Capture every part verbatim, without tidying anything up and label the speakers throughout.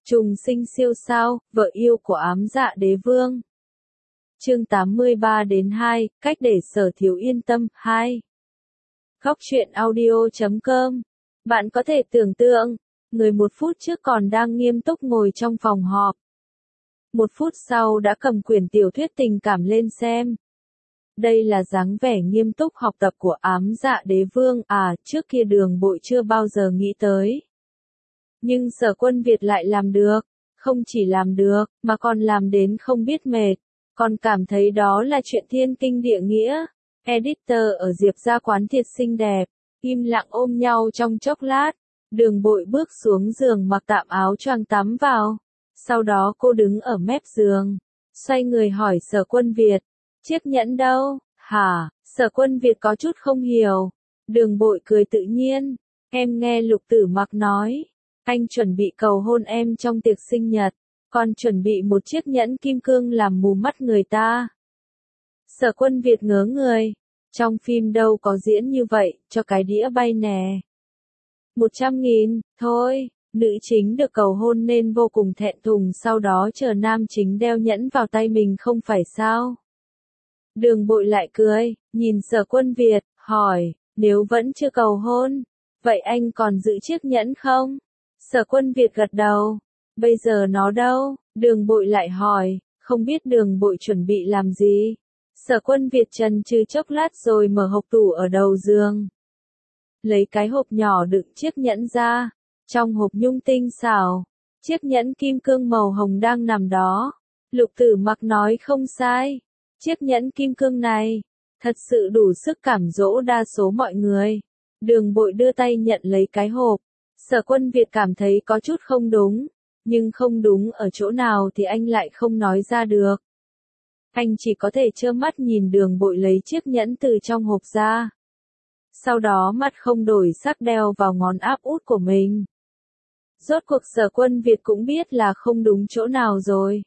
Speaker 1: Trùng sinh siêu sao, vợ yêu của ám dạ đế vương. Chương tám mươi ba đến hai, cách để Sở Thiếu yên tâm, hai. Góc truyện audio chấm com. Bạn có thể tưởng tượng, người một phút trước còn đang nghiêm túc ngồi trong phòng họp. Một phút sau đã cầm quyển tiểu thuyết tình cảm lên xem. Đây là dáng vẻ nghiêm túc học tập của ám dạ đế vương à, trước kia Đường Bội chưa bao giờ nghĩ tới. Nhưng Sở Quân Việt lại làm được, không chỉ làm được, mà còn làm đến không biết mệt, còn cảm thấy đó là chuyện thiên kinh địa nghĩa. Editor ở Diệp gia quán thiệt xinh đẹp, im lặng ôm nhau trong chốc lát, Đường Bội bước xuống giường mặc tạm áo choàng tắm vào. Sau đó cô đứng ở mép giường, xoay người hỏi Sở Quân Việt, chiếc nhẫn đâu, hả? Sở Quân Việt có chút không hiểu. Đường Bội cười tự nhiên, em nghe Lục Tử Mặc nói, anh chuẩn bị cầu hôn em trong tiệc sinh nhật, còn chuẩn bị một chiếc nhẫn kim cương làm mù mắt người ta. Sở Quân Việt ngớ người, trong phim đâu có diễn như vậy, cho cái đĩa bay nè. Một trăm nghìn, thôi, nữ chính được cầu hôn nên vô cùng thẹn thùng, sau đó chờ nam chính đeo nhẫn vào tay mình không phải sao. Đường Bội lại cười, nhìn Sở Quân Việt, hỏi, nếu vẫn chưa cầu hôn, vậy anh còn giữ chiếc nhẫn không? Sở Quân Việt gật đầu, bây giờ nó đâu? Đường Bội lại hỏi, không biết Đường Bội chuẩn bị làm gì? Sở Quân Việt chần chừ chốc lát rồi mở hộp tủ ở đầu giường. Lấy cái hộp nhỏ đựng chiếc nhẫn ra, trong hộp nhung tinh xảo, chiếc nhẫn kim cương màu hồng đang nằm đó. Lục Tử Mặc nói không sai, chiếc nhẫn kim cương này, thật sự đủ sức cảm dỗ đa số mọi người. Đường Bội đưa tay nhận lấy cái hộp. Sở Quân Việt cảm thấy có chút không đúng, nhưng không đúng ở chỗ nào thì anh lại không nói ra được. Anh chỉ có thể trơ mắt nhìn Đường Bội lấy chiếc nhẫn từ trong hộp ra. Sau đó mặt không đổi sắc đeo vào ngón áp út của mình. Rốt cuộc Sở Quân Việt cũng biết là không đúng chỗ nào rồi.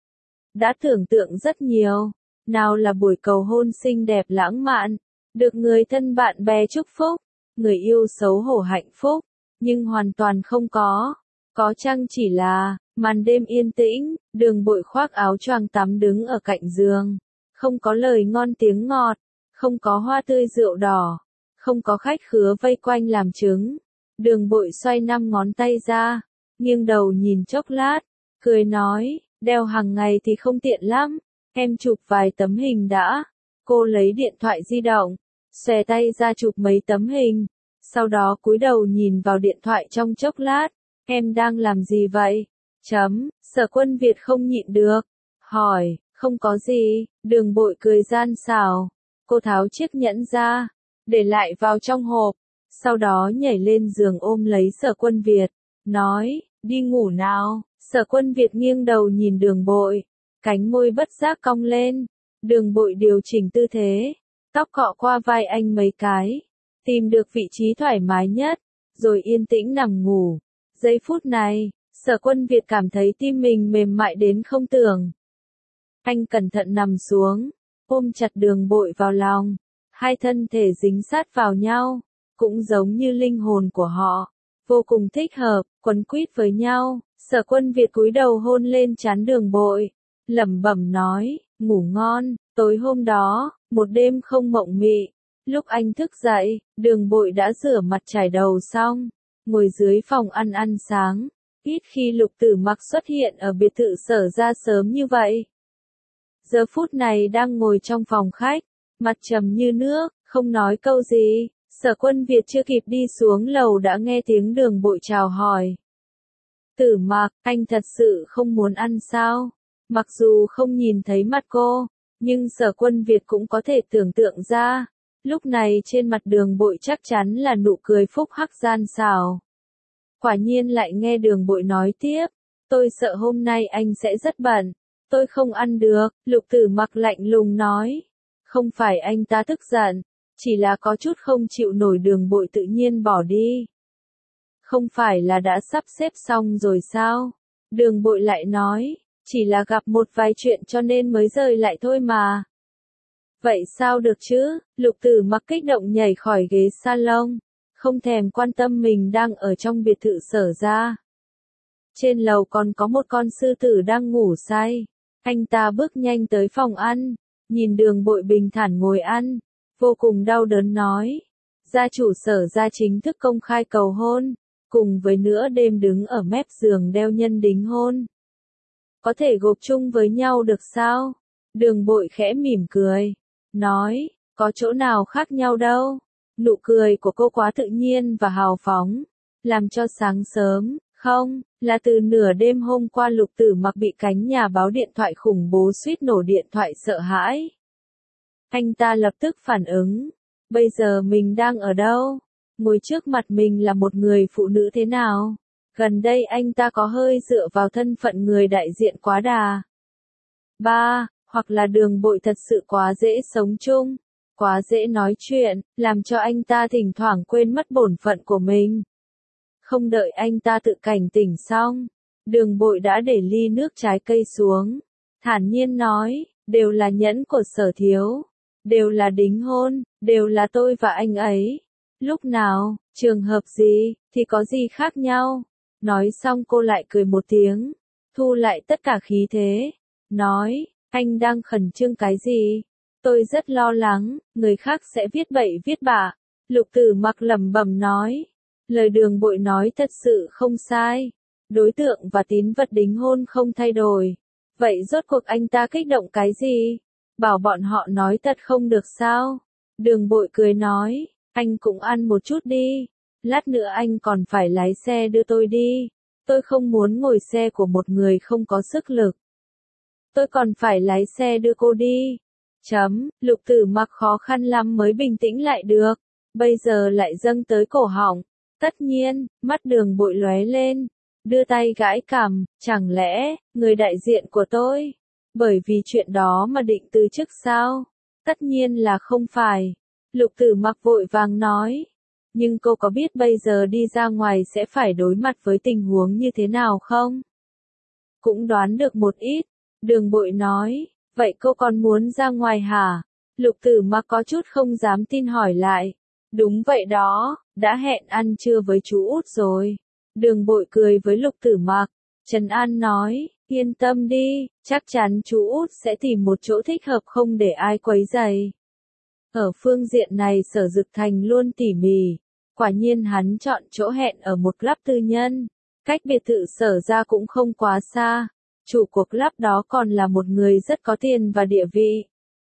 Speaker 1: Đã tưởng tượng rất nhiều, nào là buổi cầu hôn xinh đẹp lãng mạn, được người thân bạn bè chúc phúc, người yêu xấu hổ hạnh phúc. Nhưng hoàn toàn không có, có chăng chỉ là, màn đêm yên tĩnh, Đường Bội khoác áo choàng tắm đứng ở cạnh giường. Không có lời ngon tiếng ngọt, không có hoa tươi rượu đỏ, không có khách khứa vây quanh làm chứng. Đường Bội xoay năm ngón tay ra, nghiêng đầu nhìn chốc lát, cười nói, đeo hàng ngày thì không tiện lắm, em chụp vài tấm hình đã. Cô lấy điện thoại di động, xòe tay ra chụp mấy tấm hình. Sau đó cúi đầu nhìn vào điện thoại trong chốc lát, em đang làm gì vậy? Chấm, Sở Quân Việt không nhịn được, hỏi, không có gì. Đường Bội cười gian xảo, cô tháo chiếc nhẫn ra, để lại vào trong hộp, sau đó nhảy lên giường ôm lấy Sở Quân Việt, nói, đi ngủ nào. Sở Quân Việt nghiêng đầu nhìn Đường Bội, cánh môi bất giác cong lên. Đường Bội điều chỉnh tư thế, tóc cọ qua vai anh mấy cái, tìm được vị trí thoải mái nhất, rồi yên tĩnh nằm ngủ. Giây phút này, Sở Quân Việt cảm thấy tim mình mềm mại đến không tưởng. Anh cẩn thận nằm xuống, ôm chặt Đường Bội vào lòng, hai thân thể dính sát vào nhau, cũng giống như linh hồn của họ, vô cùng thích hợp, quấn quýt với nhau. Sở Quân Việt cúi đầu hôn lên trán Đường Bội, lẩm bẩm nói, ngủ ngon. Tối hôm đó, một đêm không mộng mị. Lúc anh thức dậy, Đường Bội đã rửa mặt trải đầu xong, ngồi dưới phòng ăn ăn sáng. Ít khi Lục Tử Mặc xuất hiện ở biệt thự Sở ra sớm như vậy. Giờ phút này đang ngồi trong phòng khách, mặt trầm như nước, không nói câu gì. Sở Quân Việt chưa kịp đi xuống lầu đã nghe tiếng Đường Bội chào hỏi. Tử Mặc, anh thật sự không muốn ăn sao? Mặc dù không nhìn thấy mặt cô, nhưng Sở Quân Việt cũng có thể tưởng tượng ra. Lúc này trên mặt Đường Bội chắc chắn là nụ cười phúc hắc gian xảo. Quả nhiên lại nghe Đường Bội nói tiếp, tôi sợ hôm nay anh sẽ rất bận, tôi không ăn được. Lục Tử Mặc lạnh lùng nói, không phải anh ta tức giận, chỉ là có chút không chịu nổi. Đường Bội tự nhiên bỏ đi. Không phải là đã sắp xếp xong rồi sao? Đường Bội lại nói, chỉ là gặp một vài chuyện cho nên mới rời lại thôi mà. Vậy sao được chứ? Lục Tử Mặc kích động nhảy khỏi ghế salon, không thèm quan tâm mình đang ở trong biệt thự Sở ra. Trên lầu còn có một con sư tử đang ngủ say. Anh ta bước nhanh tới phòng ăn, nhìn Đường Bội bình thản ngồi ăn, vô cùng đau đớn nói. Gia chủ Sở gia chính thức công khai cầu hôn, cùng với nửa đêm đứng ở mép giường đeo nhân đính hôn. Có thể gộp chung với nhau được sao? Đường Bội khẽ mỉm cười, nói, có chỗ nào khác nhau đâu. Nụ cười của cô quá tự nhiên và hào phóng, làm cho sáng sớm, không, là từ nửa đêm hôm qua Lục Tử Mặc bị cánh nhà báo điện thoại khủng bố suýt nổ điện thoại sợ hãi. Anh ta lập tức phản ứng, bây giờ mình đang ở đâu? Ngồi trước mặt mình là một người phụ nữ thế nào? Gần đây anh ta có hơi dựa vào thân phận người đại diện quá đà. Ba, hoặc là Đường Bội thật sự quá dễ sống chung, quá dễ nói chuyện, làm cho anh ta thỉnh thoảng quên mất bổn phận của mình. Không đợi anh ta tự cảnh tỉnh xong, Đường Bội đã để ly nước trái cây xuống, thản nhiên nói, đều là nhẫn của Sở thiếu, đều là đính hôn, đều là tôi và anh ấy. Lúc nào, trường hợp gì, thì có gì khác nhau? Nói xong cô lại cười một tiếng, thu lại tất cả khí thế, nói, anh đang khẩn trương cái gì? Tôi rất lo lắng, người khác sẽ viết bậy viết bạ. Lục Tử Mặc lẩm bẩm nói, lời Đường Bội nói thật sự không sai. Đối tượng và tín vật đính hôn không thay đổi. Vậy rốt cuộc anh ta kích động cái gì? Bảo bọn họ nói thật không được sao? Đường Bội cười nói, anh cũng ăn một chút đi. Lát nữa anh còn phải lái xe đưa tôi đi. Tôi không muốn ngồi xe của một người không có sức lực. Tôi còn phải lái xe đưa cô đi. Chấm, Lục Tử Mặc khó khăn lắm mới bình tĩnh lại được. Bây giờ lại dâng tới cổ họng. Tất nhiên, mắt Đường Bội lóe lên. Đưa tay gãi cằm, chẳng lẽ, người đại diện của tôi? Bởi vì chuyện đó mà định từ chức sao? Tất nhiên là không phải. Lục Tử Mặc vội vàng nói. Nhưng cô có biết bây giờ đi ra ngoài sẽ phải đối mặt với tình huống như thế nào không? Cũng đoán được một ít. Đường Bội nói, vậy cô còn muốn ra ngoài hả? Lục Tử Mặc có chút không dám tin hỏi lại. Đúng vậy đó, đã hẹn ăn trưa với chú Út rồi. Đường Bội cười với Lục Tử Mặc. Trần An nói, yên tâm đi, chắc chắn chú Út sẽ tìm một chỗ thích hợp không để ai quấy rầy. Ở phương diện này Sở Dực Thành luôn tỉ mỉ. Quả nhiên hắn chọn chỗ hẹn ở một club tư nhân. Cách biệt thự Sở ra cũng không quá xa. Chủ của club đó còn là một người rất có tiền và địa vị.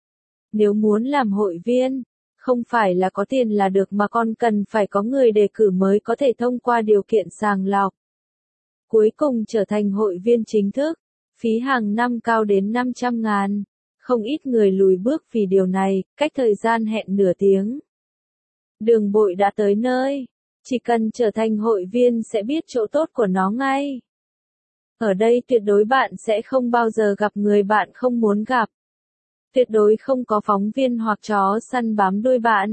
Speaker 1: Nếu muốn làm hội viên, không phải là có tiền là được mà còn cần phải có người đề cử mới có thể thông qua điều kiện sàng lọc. Cuối cùng trở thành hội viên chính thức, phí hàng năm cao đến năm trăm ngàn. Không ít người lùi bước vì điều này, cách thời gian hẹn nửa tiếng. Đường Bội đã tới nơi, chỉ cần trở thành hội viên sẽ biết chỗ tốt của nó ngay. Ở đây tuyệt đối bạn sẽ không bao giờ gặp người bạn không muốn gặp. Tuyệt đối không có phóng viên hoặc chó săn bám đuôi bạn.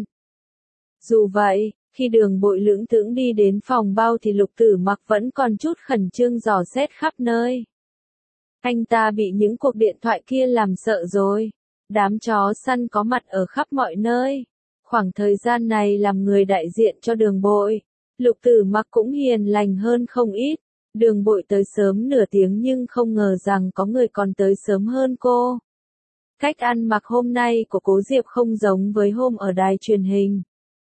Speaker 1: Dù vậy, khi Đường Bội lững thững đi đến phòng bao thì Lục Tử Mặc vẫn còn chút khẩn trương dò xét khắp nơi. Anh ta bị những cuộc điện thoại kia làm sợ rồi. Đám chó săn có mặt ở khắp mọi nơi. Khoảng thời gian này làm người đại diện cho Đường Bội, Lục Tử Mặc cũng hiền lành hơn không ít. Đường Bội tới sớm nửa tiếng nhưng không ngờ rằng có người còn tới sớm hơn cô. Cách ăn mặc hôm nay của Cố Diệp không giống với hôm ở đài truyền hình.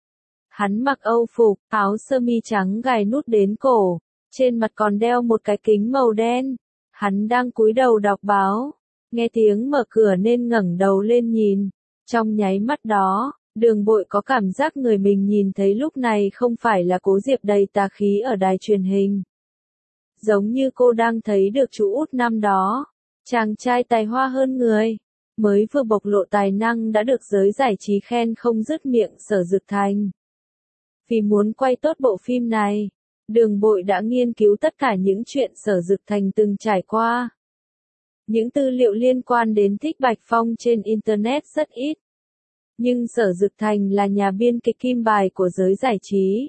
Speaker 1: Hắn mặc Âu phục, áo sơ mi trắng gài nút đến cổ, trên mặt còn đeo một cái kính màu đen. Hắn đang cúi đầu đọc báo, nghe tiếng mở cửa nên ngẩng đầu lên nhìn. Trong nháy mắt đó, Đường Bội có cảm giác người mình nhìn thấy lúc này không phải là Cố Diệp đầy tà khí ở đài truyền hình. Giống như cô đang thấy được chú Út năm đó, chàng trai tài hoa hơn người, mới vừa bộc lộ tài năng đã được giới giải trí khen không dứt miệng Sở Dực Thành. Vì muốn quay tốt bộ phim này, Đường Bội đã nghiên cứu tất cả những chuyện Sở Dực Thành từng trải qua. Những tư liệu liên quan đến Thích Bạch Phong trên Internet rất ít. Nhưng Sở Dực Thành là nhà biên kịch kim bài của giới giải trí.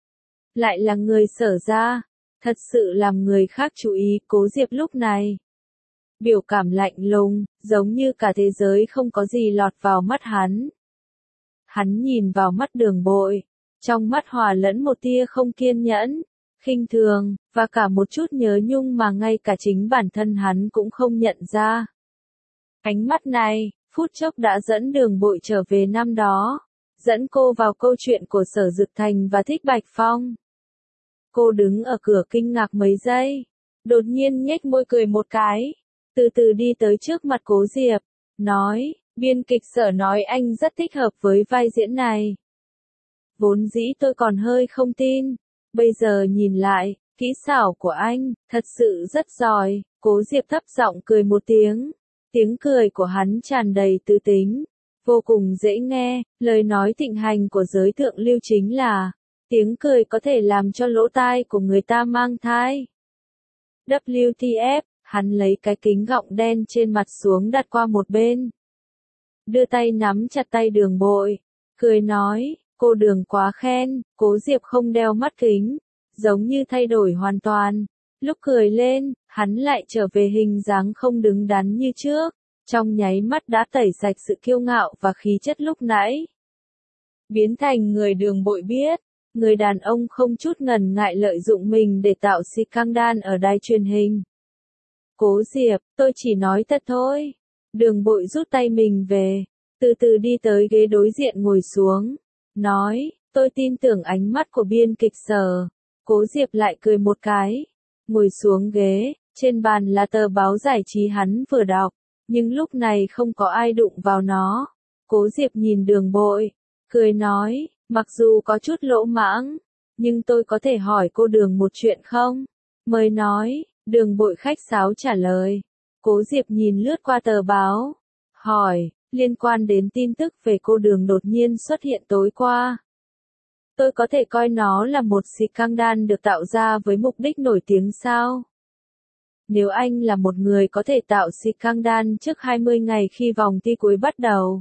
Speaker 1: Lại là người Sở ra, thật sự làm người khác chú ý Cố Diệp lúc này. Biểu cảm lạnh lùng, giống như cả thế giới không có gì lọt vào mắt hắn. Hắn nhìn vào mắt Đường Bội, trong mắt hòa lẫn một tia không kiên nhẫn, khinh thường, và cả một chút nhớ nhung mà ngay cả chính bản thân hắn cũng không nhận ra. Ánh mắt này, phút chốc đã dẫn Đường Bội trở về năm đó, dẫn cô vào câu chuyện của Sở Dực Thành và Thích Bạch Phong. Cô đứng ở cửa kinh ngạc mấy giây, đột nhiên nhếch môi cười một cái, từ từ đi tới trước mặt Cố Diệp, nói, biên kịch Sở nói anh rất thích hợp với vai diễn này. Vốn dĩ tôi còn hơi không tin, bây giờ nhìn lại, kỹ xảo của anh, thật sự rất giỏi. Cố Diệp thấp giọng cười một tiếng, tiếng cười của hắn tràn đầy tư tính, vô cùng dễ nghe, lời nói thịnh hành của giới thượng lưu chính là, tiếng cười có thể làm cho lỗ tai của người ta mang thai. W T F, hắn lấy cái kính gọng đen trên mặt xuống đặt qua một bên. Đưa tay nắm chặt tay Đường Bội, cười nói, cô Đường quá khen. Cố Diệp không đeo mắt kính, giống như thay đổi hoàn toàn. Lúc cười lên, hắn lại trở về hình dáng không đứng đắn như trước, trong nháy mắt đã tẩy sạch sự kiêu ngạo và khí chất lúc nãy. Biến thành người Đường Bội biết, người đàn ông không chút ngần ngại lợi dụng mình để tạo scandal ở đài truyền hình. Cố Diệp, tôi chỉ nói thật thôi. Đường Bội rút tay mình về, từ từ đi tới ghế đối diện ngồi xuống, nói, tôi tin tưởng ánh mắt của biên kịch Sở. Cố Diệp lại cười một cái, ngồi xuống ghế, trên bàn là tờ báo giải trí hắn vừa đọc, nhưng lúc này không có ai đụng vào nó. Cố Diệp nhìn Đường Bội, cười nói, mặc dù có chút lỗ mãng, nhưng tôi có thể hỏi cô Đường một chuyện không? Mời nói. Đường Bội khách sáo trả lời. Cố Diệp nhìn lướt qua tờ báo, hỏi, liên quan đến tin tức về cô Đường đột nhiên xuất hiện tối qua. Tôi có thể coi nó là một scandal được tạo ra với mục đích nổi tiếng sao? Nếu anh là một người có thể tạo scandal trước hai mươi ngày khi vòng thi cuối bắt đầu.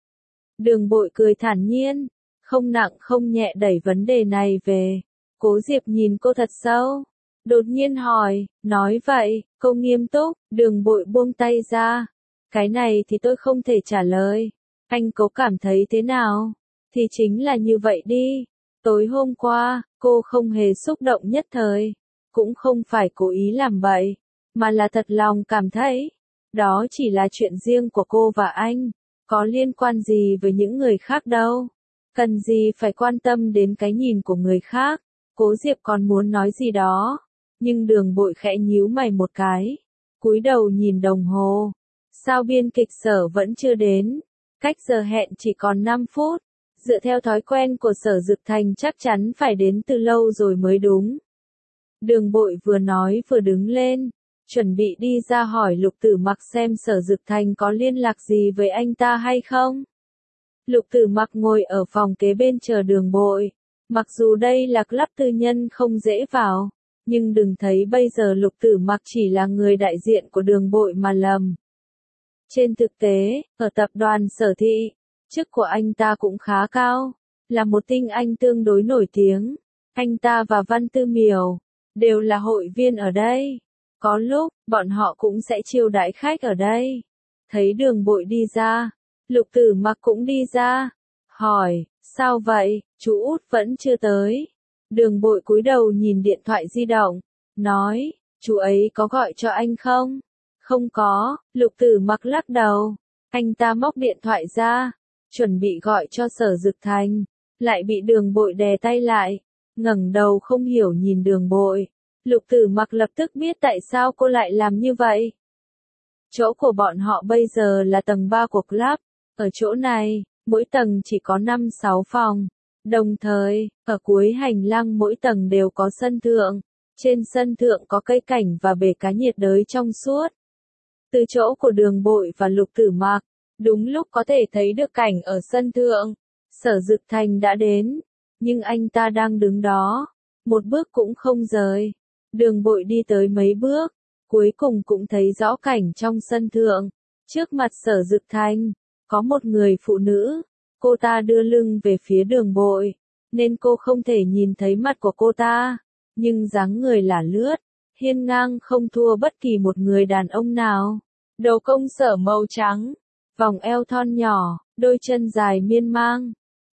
Speaker 1: Đường Bội cười thản nhiên, không nặng không nhẹ đẩy vấn đề này về. Cố Diệp nhìn cô thật sâu, đột nhiên hỏi, nói vậy, cô nghiêm túc. Đường Bội buông tay ra. Cái này thì tôi không thể trả lời. Anh có cảm thấy thế nào? Thì chính là như vậy đi. Tối hôm qua, cô không hề xúc động nhất thời, cũng không phải cố ý làm bậy, mà là thật lòng cảm thấy, đó chỉ là chuyện riêng của cô và anh, có liên quan gì với những người khác đâu, cần gì phải quan tâm đến cái nhìn của người khác. Cố Diệp còn muốn nói gì đó, nhưng Đường Bội khẽ nhíu mày một cái, cúi đầu nhìn đồng hồ, sao biên kịch Sở vẫn chưa đến, cách giờ hẹn chỉ còn năm phút. Dựa theo thói quen của Sở Dực Thành chắc chắn phải đến từ lâu rồi mới đúng. Đường Bội vừa nói vừa đứng lên, chuẩn bị đi ra hỏi Lục Tử Mặc xem Sở Dực Thành có liên lạc gì với anh ta hay không. Lục Tử Mặc ngồi ở phòng kế bên chờ Đường Bội. Mặc dù đây là club tư nhân không dễ vào, nhưng đừng thấy bây giờ Lục Tử Mặc chỉ là người đại diện của Đường Bội mà lầm. Trên thực tế, ở tập đoàn Sở Thị, chức của anh ta cũng khá cao, là một tinh anh tương đối nổi tiếng. Anh ta và Văn Tư Miểu đều là hội viên ở đây. Có lúc, bọn họ cũng sẽ chiêu đãi khách ở đây. Thấy Đường Bội đi ra, Lục Tử Mặc cũng đi ra, hỏi, sao vậy, chú Út vẫn chưa tới. Đường Bội cúi đầu nhìn điện thoại di động, nói, chú ấy có gọi cho anh không? Không có. Lục Tử Mặc lắc đầu. Anh ta móc điện thoại ra, chuẩn bị gọi cho Sở Dực Thành, lại bị Đường Bội đè tay lại, ngẩng đầu không hiểu nhìn Đường Bội. Lục Tử Mặc lập tức biết tại sao cô lại làm như vậy. Chỗ của bọn họ bây giờ là tầng ba của club, ở chỗ này, mỗi tầng chỉ có năm sáu phòng, đồng thời, ở cuối hành lang mỗi tầng đều có sân thượng, trên sân thượng có cây cảnh và bể cá nhiệt đới trong suốt. Từ chỗ của Đường Bội và Lục Tử Mặc, đúng lúc có thể thấy được cảnh ở sân thượng. Sở Dực Thành đã đến, nhưng anh ta đang đứng đó, một bước cũng không rời. Đường Bội đi tới mấy bước, cuối cùng cũng thấy rõ cảnh trong sân thượng. Trước mặt Sở Dực Thành, có một người phụ nữ, cô ta đưa lưng về phía Đường Bội, nên cô không thể nhìn thấy mặt của cô ta, nhưng dáng người là lướt, hiên ngang không thua bất kỳ một người đàn ông nào. Đầu công sở màu trắng, vòng eo thon nhỏ, đôi chân dài miên mang,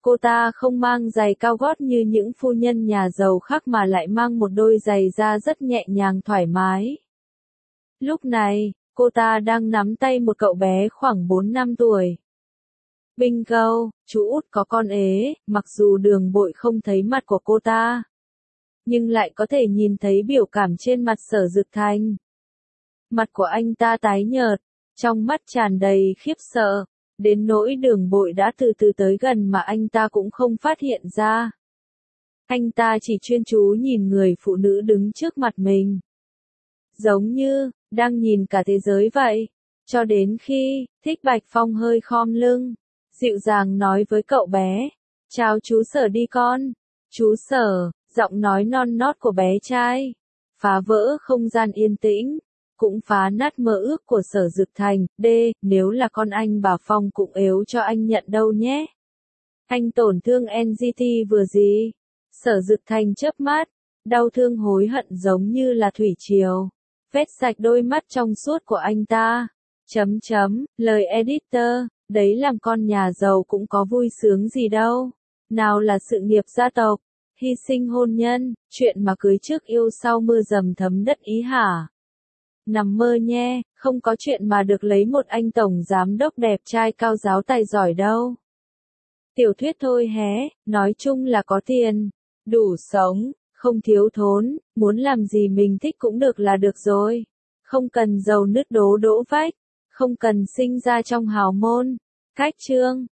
Speaker 1: Cô ta không mang giày cao gót như những phu nhân nhà giàu khác mà lại mang một đôi giày da rất nhẹ nhàng thoải mái. Lúc này, cô ta đang nắm tay một cậu bé khoảng bốn năm tuổi. Bingo, chú út có con ế, mặc dù Đường Bội không thấy mặt của cô ta, nhưng lại có thể nhìn thấy biểu cảm trên mặt Sở Dực Thành. Mặt của anh ta tái nhợt, trong mắt tràn đầy khiếp sợ, đến nỗi Đường Bội đã từ từ tới gần mà anh ta cũng không phát hiện ra. Anh ta chỉ chuyên chú nhìn người phụ nữ đứng trước mặt mình. Giống như, đang nhìn cả thế giới vậy. Cho đến khi, Thích Bạch Phong hơi khom lưng, dịu dàng nói với cậu bé. Chào chú Sở đi con. Chú Sở, giọng nói non nót của bé trai. Phá vỡ không gian yên tĩnh. Cũng phá nát mơ ước của Sở Dực Thành. D, nếu là con anh bà Phong cũng ếu cho anh nhận đâu nhé. Anh tổn thương en giê tê vừa gì? Sở Dực Thành chớp mắt. Đau thương hối hận giống như là thủy triều. Vét sạch đôi mắt trong suốt của anh ta. Chấm chấm, lời editor, đấy làm con nhà giàu cũng có vui sướng gì đâu. Nào là sự nghiệp gia tộc, hy sinh hôn nhân, chuyện mà cưới trước yêu sau mưa dầm thấm đất ý hả? Nằm mơ nhé, không có chuyện mà được lấy một anh tổng giám đốc đẹp trai cao giáo tài giỏi đâu. Tiểu thuyết thôi hé, nói chung là có tiền, đủ sống, không thiếu thốn, muốn làm gì mình thích cũng được là được rồi. Không cần giàu nứt đố đỗ vách, không cần sinh ra trong hào môn. Cách chương